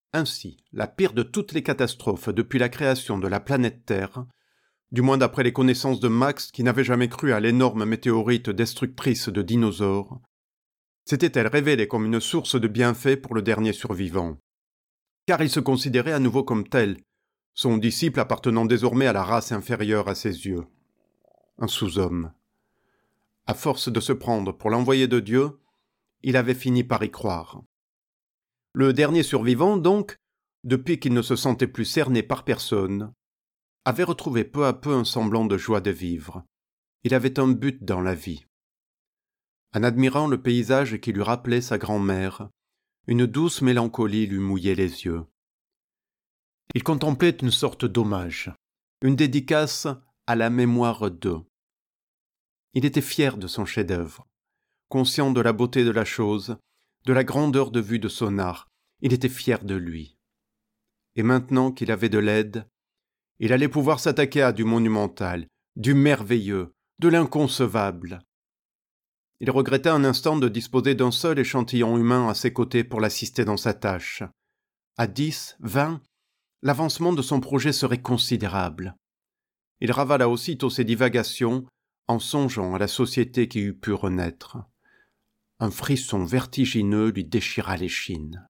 Ainsi, la pire de toutes les catastrophes depuis la création de la planète Terre, du moins d'après les connaissances de Max qui n'avait jamais cru à l'énorme météorite destructrice de dinosaures, s'était-elle révélée comme une source de bienfaits pour le dernier survivant. Car il se considérait à nouveau comme tel, son disciple appartenant désormais à la race inférieure à ses yeux. Un sous-homme. À force de se prendre pour l'envoyé de Dieu, il avait fini par y croire. Le dernier survivant, donc, depuis qu'il ne se sentait plus cerné par personne, avait retrouvé peu à peu un semblant de joie de vivre. Il avait un but dans la vie. En admirant le paysage qui lui rappelait sa grand-mère, une douce mélancolie lui mouillait les yeux. Il contemplait une sorte d'hommage, une dédicace à la mémoire d'eux. Il était fier de son chef-d'œuvre, conscient de la beauté de la chose, de la grandeur de vue de son art. Il était fier de lui. Et maintenant qu'il avait de l'aide, il allait pouvoir s'attaquer à du monumental, du merveilleux, de l'inconcevable. Il regrettait un instant de disposer d'un seul échantillon humain à ses côtés pour l'assister dans sa tâche. À 10, 20, l'avancement de son projet serait considérable. Il ravala aussitôt ses divagations en songeant à la société qui eût pu renaître. Un frisson vertigineux lui déchira l'échine.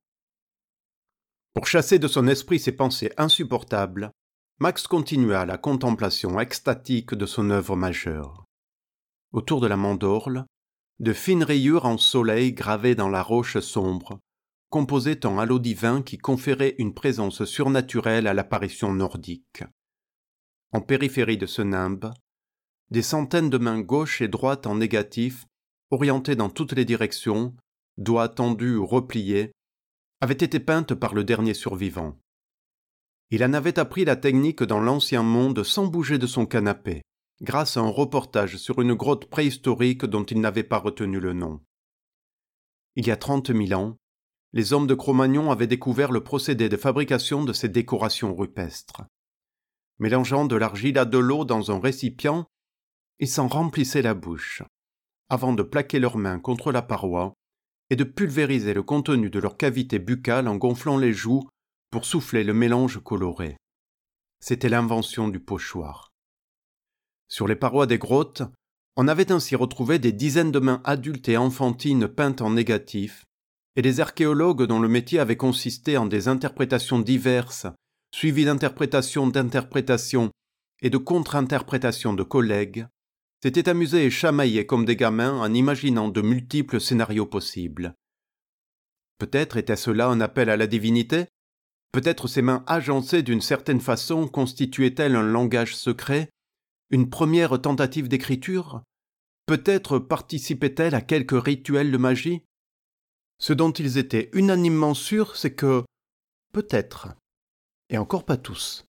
Pour chasser de son esprit ces pensées insupportables, Max continua la contemplation extatique de son œuvre majeure. Autour de la mandorle, de fines rayures en soleil gravées dans la roche sombre composaient un halo divin qui conférait une présence surnaturelle à l'apparition nordique. En périphérie de ce nimbe, des centaines de mains gauches et droites en négatif, orientées dans toutes les directions, doigts tendus ou repliés, avaient été peintes par le dernier survivant. Il en avait appris la technique dans l'ancien monde sans bouger de son canapé, grâce à un reportage sur une grotte préhistorique dont il n'avait pas retenu le nom. Il y a 30 000 ans, les hommes de Cro-Magnon avaient découvert le procédé de fabrication de ces décorations rupestres. Mélangeant de l'argile à de l'eau dans un récipient, ils s'en remplissaient la bouche, avant de plaquer leurs mains contre la paroi et de pulvériser le contenu de leur cavité buccale en gonflant les joues pour souffler le mélange coloré. C'était l'invention du pochoir. Sur les parois des grottes, on avait ainsi retrouvé des dizaines de mains adultes et enfantines peintes en négatif, et les archéologues dont le métier avait consisté en des interprétations diverses, suivies d'interprétations et de contre-interprétations de collègues, s'étaient amusés et chamaillés comme des gamins en imaginant de multiples scénarios possibles. Peut-être était-ce là un appel à la divinité ? Peut-être ces mains agencées d'une certaine façon constituaient-elles un langage secret, une première tentative d'écriture ? Peut-être participaient-elles à quelque rituel de magie ? Ce dont ils étaient unanimement sûrs, c'est que, peut-être, et encore pas tous.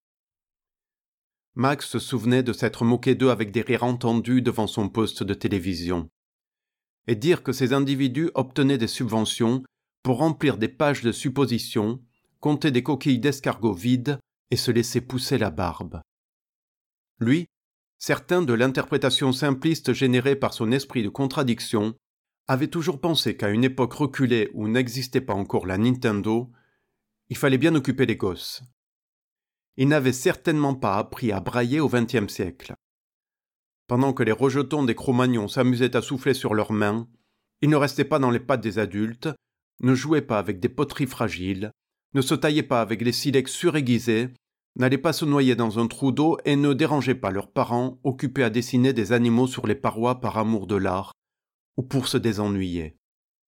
Max se souvenait de s'être moqué d'eux avec des rires entendus devant son poste de télévision, et dire que ces individus obtenaient des subventions pour remplir des pages de suppositions, compter des coquilles d'escargots vides et se laisser pousser la barbe. Lui, certain de l'interprétation simpliste générée par son esprit de contradiction, avait toujours pensé qu'à une époque reculée où n'existait pas encore la Nintendo, il fallait bien occuper les gosses. Il n'avait certainement pas appris à brailler au XXe siècle. Pendant que les rejetons des Cro-Magnons s'amusaient à souffler sur leurs mains, ils ne restaient pas dans les pattes des adultes, ne jouaient pas avec des poteries fragiles, ne se taillaient pas avec les silex suraiguisés, n'allaient pas se noyer dans un trou d'eau et ne dérangeaient pas leurs parents occupés à dessiner des animaux sur les parois par amour de l'art ou pour se désennuyer.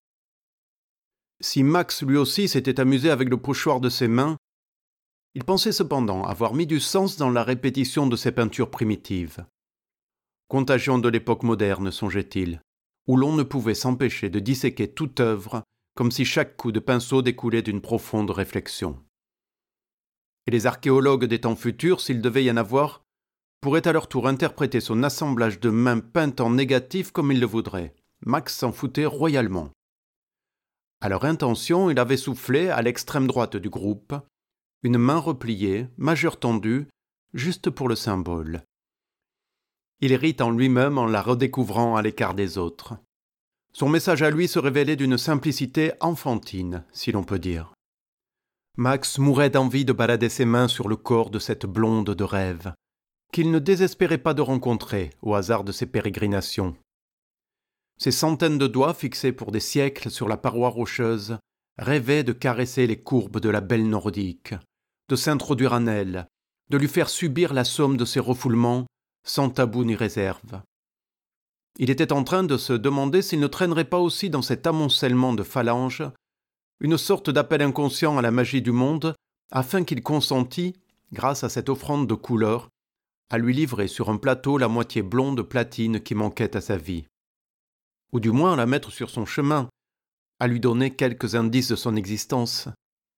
Si Max lui aussi s'était amusé avec le pochoir de ses mains, il pensait cependant avoir mis du sens dans la répétition de ses peintures primitives. Contagion de l'époque moderne, songeait-il, où l'on ne pouvait s'empêcher de disséquer toute œuvre comme si chaque coup de pinceau découlait d'une profonde réflexion. Et les archéologues des temps futurs, s'il devait y en avoir, pourraient à leur tour interpréter son assemblage de mains peintes en négatif comme ils le voudraient. Max s'en foutait royalement. À leur intention, il avait soufflé, à l'extrême droite du groupe, une main repliée, majeure tendue, juste pour le symbole. Il rit en lui-même en la redécouvrant à l'écart des autres. Son message à lui se révélait d'une simplicité enfantine, si l'on peut dire. Max mourait d'envie de balader ses mains sur le corps de cette blonde de rêve, qu'il ne désespérait pas de rencontrer au hasard de ses pérégrinations. Ses centaines de doigts fixés pour des siècles sur la paroi rocheuse rêvaient de caresser les courbes de la belle nordique, de s'introduire en elle, de lui faire subir la somme de ses refoulements sans tabou ni réserve. Il était en train de se demander s'il ne traînerait pas aussi dans cet amoncellement de phalanges une sorte d'appel inconscient à la magie du monde, afin qu'il consentît, grâce à cette offrande de couleur, à lui livrer sur un plateau la moitié blonde platine qui manquait à sa vie. Ou du moins à la mettre sur son chemin, à lui donner quelques indices de son existence.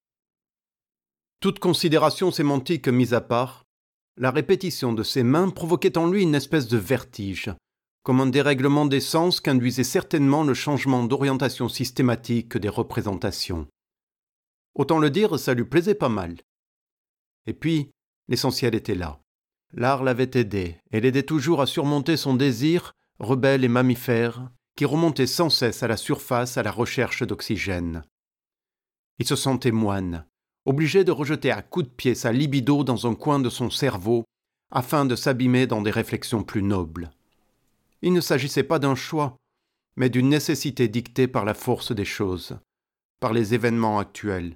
Toute considération sémantique mise à part, la répétition de ses mains provoquait en lui une espèce de vertige, comme un dérèglement des sens qu'induisait certainement le changement d'orientation systématique des représentations. Autant le dire, ça lui plaisait pas mal. Et puis, l'essentiel était là. L'art l'avait aidé, et l'aidait toujours à surmonter son désir, rebelle et mammifère, qui remontait sans cesse à la surface à la recherche d'oxygène. Il se sentait moine, obligé de rejeter à coups de pied sa libido dans un coin de son cerveau, afin de s'abîmer dans des réflexions plus nobles. Il ne s'agissait pas d'un choix, mais d'une nécessité dictée par la force des choses, par les événements actuels.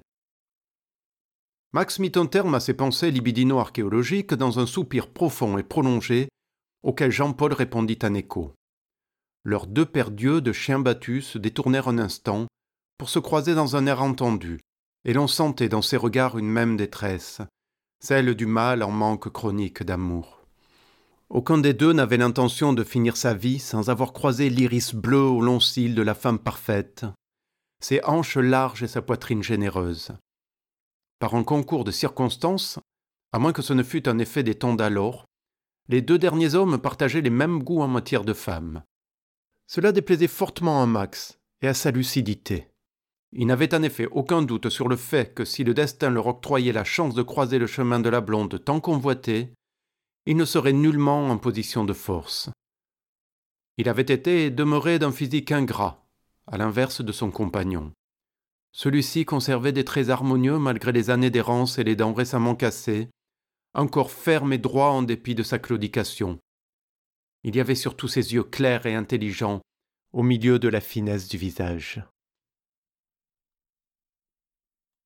Max mit un terme à ses pensées libidino-archéologiques dans un soupir profond et prolongé, auquel Jean-Paul répondit en écho. Leurs deux paires d'yeux de chiens battus se détournèrent un instant pour se croiser dans un air entendu, et l'on sentait dans ses regards une même détresse, celle du mâle en manque chronique d'amour. Aucun des deux n'avait l'intention de finir sa vie sans avoir croisé l'iris bleu aux longs cils de la femme parfaite, ses hanches larges et sa poitrine généreuse. Par un concours de circonstances, à moins que ce ne fût un effet des temps d'alors, les deux derniers hommes partageaient les mêmes goûts en matière de femmes. Cela déplaisait fortement à Max et à sa lucidité. Il n'avait en effet aucun doute sur le fait que si le destin leur octroyait la chance de croiser le chemin de la blonde tant convoitée, il ne serait nullement en position de force. Il avait été et demeuré d'un physique ingrat, à l'inverse de son compagnon. Celui-ci conservait des traits harmonieux malgré les années d'errance et les dents récemment cassées, un corps ferme et droit en dépit de sa claudication. Il y avait surtout ses yeux clairs et intelligents, au milieu de la finesse du visage.